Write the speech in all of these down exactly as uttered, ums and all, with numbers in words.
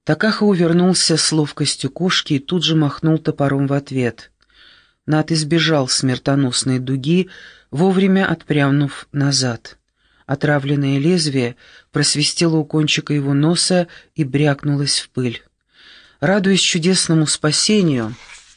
Такаха увернулся с ловкостью кошки и тут же махнул топором в ответ. Нат избежал смертоносной дуги, вовремя отпрянув назад. Отравленное лезвие просвистело у кончика его носа и брякнулось в пыль. Радуясь чудесному спасению,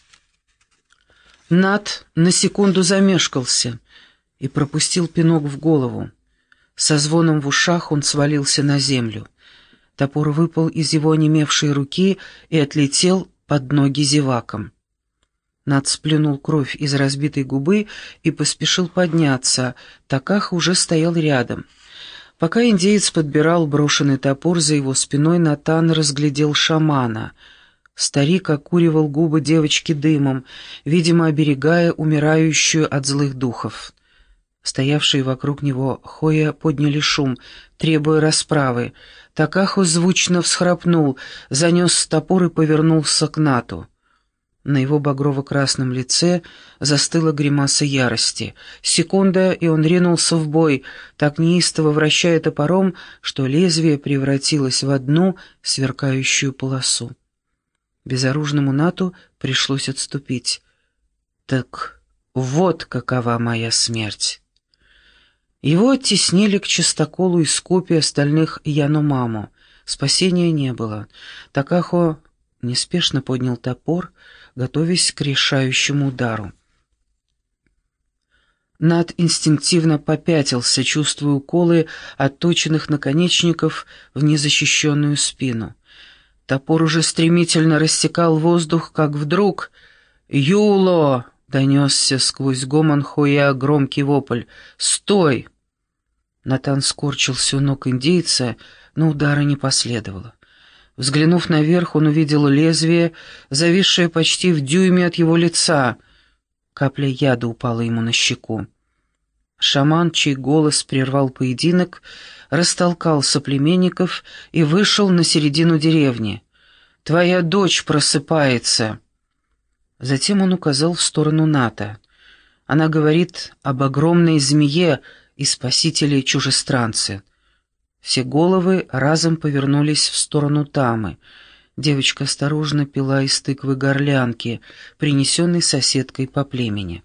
Нат на секунду замешкался и пропустил пинок в голову. Со звоном в ушах он свалился на землю. Топор выпал из его онемевшей руки и отлетел под ноги зевакам. Нат сплюнул кровь из разбитой губы и поспешил подняться. Такаха уже стоял рядом. Пока индеец подбирал брошенный топор, за его спиной Натан разглядел шамана. Старик окуривал губы девочки дымом, видимо, оберегая умирающую от злых духов. Стоявшие вокруг него хоя подняли шум, требуя расправы. Такаху звучно всхрапнул, занес топор и повернулся к Нату. На его багрово-красном лице застыла гримаса ярости. Секунда, и он ринулся в бой, так неистово вращая топором, что лезвие превратилось в одну сверкающую полосу. Безоружному Нату пришлось отступить. «Так вот какова моя смерть!» Его оттеснили к чистоколу из копий остальных Яномаму. Спасения не было. Такахо неспешно поднял топор, готовясь к решающему удару. Нат инстинктивно попятился, чувствуя уколы отточенных наконечников в незащищенную спину. Топор уже стремительно рассекал воздух, как вдруг «Юло!» — донесся сквозь гомон Хоя громкий вопль. «Стой!» Натан скорчился у ног индейца, но удара не последовало. Взглянув наверх, он увидел лезвие, зависшее почти в дюйме от его лица. Капля яда упала ему на щеку. Шаман, чей голос прервал поединок, растолкал соплеменников и вышел на середину деревни. «Твоя дочь просыпается!» Затем он указал в сторону Ната. Она говорит об огромной змее и спасителе-чужестранце. Все головы разом повернулись в сторону Тамы. Девочка осторожно пила из тыквы горлянки, принесенной соседкой по племени.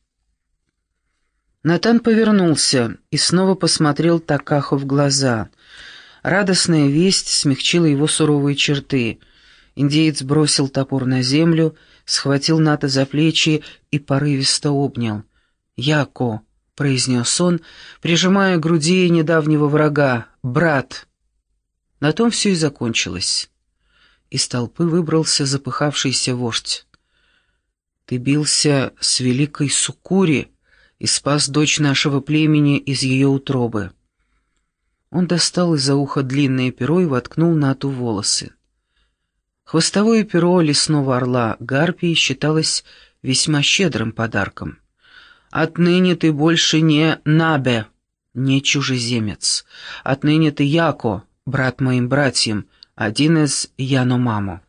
Натан повернулся и снова посмотрел Такаху в глаза. Радостная весть смягчила его суровые черты. Индеец бросил топор на землю, схватил Ната за плечи и порывисто обнял. «Яко!» — произнес он, прижимая к груди недавнего врага. «Брат!» На том все и закончилось. Из толпы выбрался запыхавшийся вождь. «Ты бился с великой Суккури и спас дочь нашего племени из ее утробы». Он достал из-за уха длинное перо и воткнул Нату волосы. Хвостовое перо лесного орла Гарпии считалось весьма щедрым подарком. «Отныне ты больше не Набе, не чужеземец. Отныне ты Яко, брат моим братьям, один из Яномаму».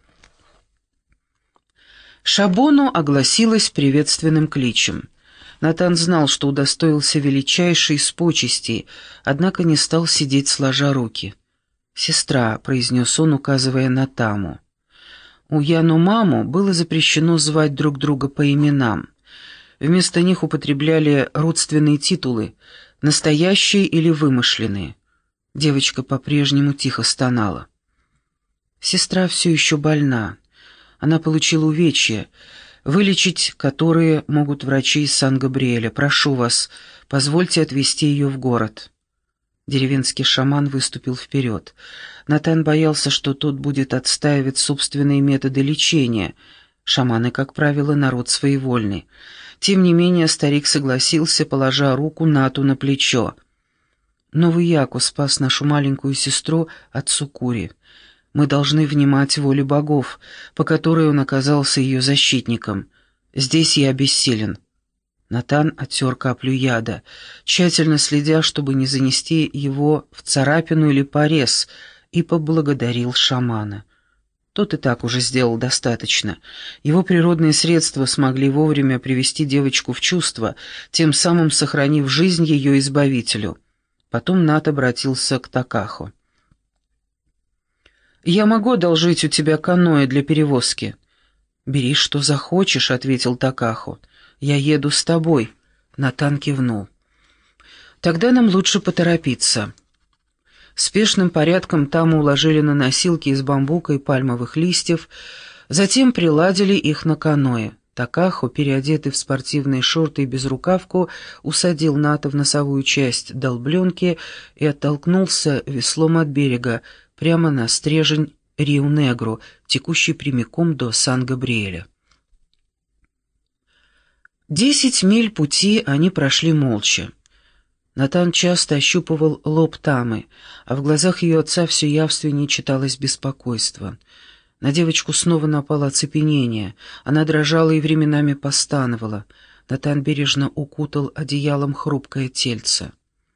Шабону огласилась приветственным кличем. Натан знал, что удостоился величайшей из почестей, однако не стал сидеть сложа руки. «Сестра», — произнес он, указывая на Таму. У Яномаму было запрещено звать друг друга по именам. Вместо них употребляли родственные титулы, настоящие или вымышленные. Девочка по-прежнему тихо стонала. Сестра все еще больна. Она получила увечья, вылечить которые могут врачи из Сан-Габриэля. Прошу вас, позвольте отвезти ее в город. Деревенский шаман выступил вперед. Натан боялся, что тот будет отстаивать собственные методы лечения. Шаманы, как правило, народ своевольный. Тем не менее, старик согласился, положа руку Нату на плечо. «Новый Яку спас нашу маленькую сестру от Суккури. Мы должны внимать воле богов, по которой он оказался ее защитником. Здесь я бессилен». Натан оттер каплю яда, тщательно следя, чтобы не занести его в царапину или порез, и поблагодарил шамана. Тот и так уже сделал достаточно. Его природные средства смогли вовремя привести девочку в чувство, тем самым сохранив жизнь ее избавителю. Потом Нат обратился к Такаху. «Я могу одолжить у тебя каноэ для перевозки?» «Бери, что захочешь», — ответил Такахо. «Я еду с тобой», — Натан кивнул. «Тогда нам лучше поторопиться». Спешным порядком Таму уложили на носилки из бамбука и пальмовых листьев, затем приладили их на каноэ. Такахо, переодетый в спортивные шорты и безрукавку, усадил Ната в носовую часть долбленки и оттолкнулся веслом от берега, прямо на стрежень Риу-Негру, текущий прямиком до Сан-Габриэля. Десять миль пути они прошли молча. Натан часто ощупывал лоб Тамы, а в глазах ее отца все явственнее читалось беспокойство. На девочку снова напало оцепенение, она дрожала и временами постановала. Натан бережно укутал одеялом хрупкое тельце.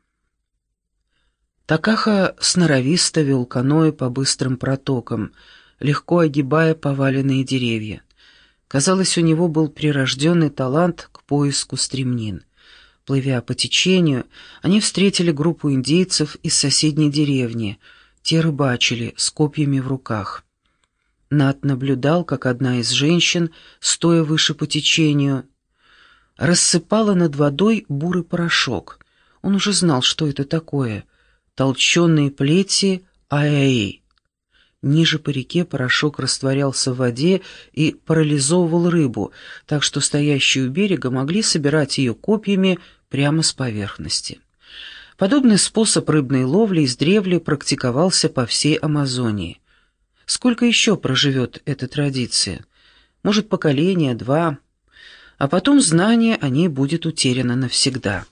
Такахо сноровисто вел каноэ по быстрым протокам, легко огибая поваленные деревья. Казалось, у него был прирожденный талант к поиску стремнин. Плывя по течению, они встретили группу индейцев из соседней деревни. Те рыбачили с копьями в руках. Нат наблюдал, как одна из женщин, стоя выше по течению, рассыпала над водой бурый порошок. Он уже знал, что это такое. Толченые плети аэи. Ниже по реке порошок растворялся в воде и парализовывал рыбу, так что стоящие у берега могли собирать ее копьями прямо с поверхности. Подобный способ рыбной ловли издревле практиковался по всей Амазонии. Сколько еще проживет эта традиция? Может, поколение, два, а потом знание о ней будет утеряно навсегда.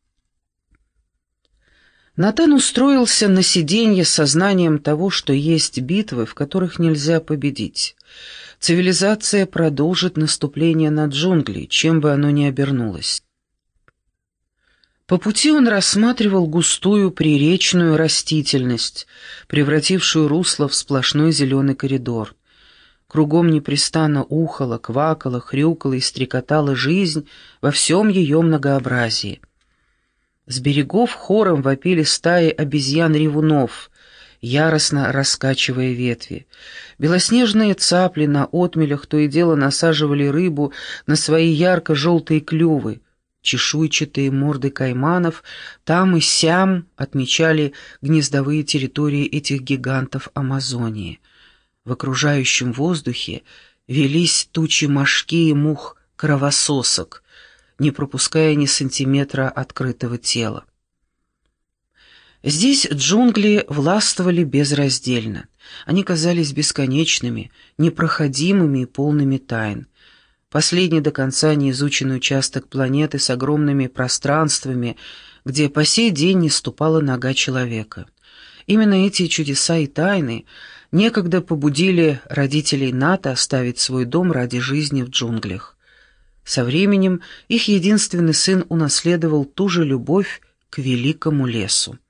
Натан устроился на сиденье с сознанием того, что есть битвы, в которых нельзя победить. Цивилизация продолжит наступление на джунгли, чем бы оно ни обернулось. По пути он рассматривал густую приречную растительность, превратившую русло в сплошной зеленый коридор. Кругом непрестанно ухала, квакала, хрюкала и стрекотала жизнь во всем ее многообразии. С берегов хором вопили стаи обезьян-ревунов, яростно раскачивая ветви. Белоснежные цапли на отмелях то и дело насаживали рыбу на свои ярко-желтые клювы. Чешуйчатые морды кайманов там и сям отмечали гнездовые территории этих гигантов Амазонии. В окружающем воздухе велись тучи мошки и мух-кровососок, не пропуская ни сантиметра открытого тела. Здесь джунгли властвовали безраздельно. Они казались бесконечными, непроходимыми и полными тайн. Последний до конца неизученный участок планеты с огромными пространствами, где по сей день не ступала нога человека. Именно эти чудеса и тайны некогда побудили родителей Ната оставить свой дом ради жизни в джунглях. Со временем их единственный сын унаследовал ту же любовь к великому лесу.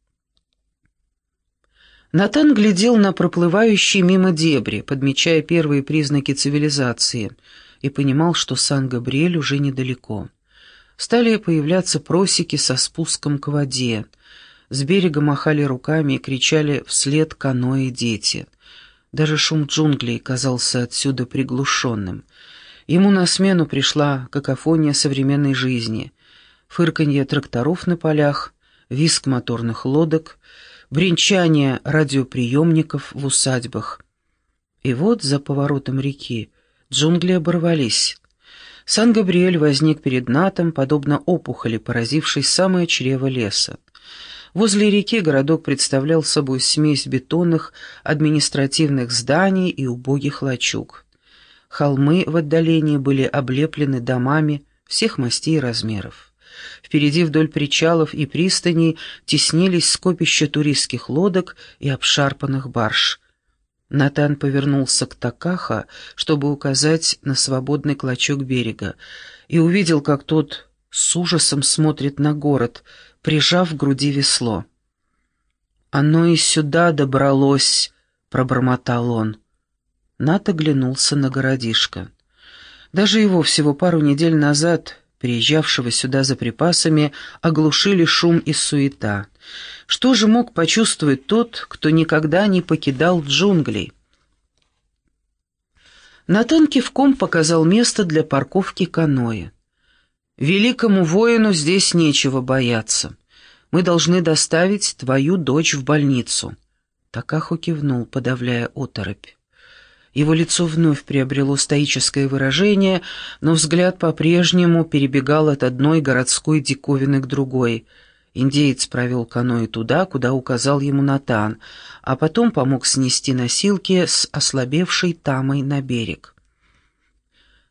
Натан глядел на проплывающие мимо дебри, подмечая первые признаки цивилизации, и понимал, что Сан-Габриэль уже недалеко. Стали появляться просеки со спуском к воде. С берега махали руками и кричали вслед каноэ дети. Даже шум джунглей казался отсюда приглушенным. Ему на смену пришла какофония современной жизни. Фырканье тракторов на полях, визг моторных лодок, бренчание радиоприемников в усадьбах. И вот за поворотом реки джунгли оборвались. Сан-Габриэль возник перед Натом, подобно опухоли, поразившей самое чрево леса. Возле реки городок представлял собой смесь бетонных административных зданий и убогих лачуг. Холмы в отдалении были облеплены домами всех мастей и размеров. Впереди вдоль причалов и пристаней теснились скопища туристских лодок и обшарпанных барж. Натан повернулся к Такахо, чтобы указать на свободный клочок берега, и увидел, как тот с ужасом смотрит на город, прижав к груди весло. «Оно и сюда добралось», — пробормотал он. Нат оглянулся на городишко. Даже его всего пару недель назад, приезжавшего сюда за припасами, оглушили шум и суета. Что же мог почувствовать тот, кто никогда не покидал джунглей? Натан кивком показал место для парковки каноэ. «Великому воину здесь нечего бояться. Мы должны доставить твою дочь в больницу». Такаху кивнул, подавляя оторопь. Его лицо вновь приобрело стоическое выражение, но взгляд по-прежнему перебегал от одной городской диковины к другой. Индеец провел каноэ туда, куда указал ему Натан, а потом помог снести носилки с ослабевшей Тамой на берег.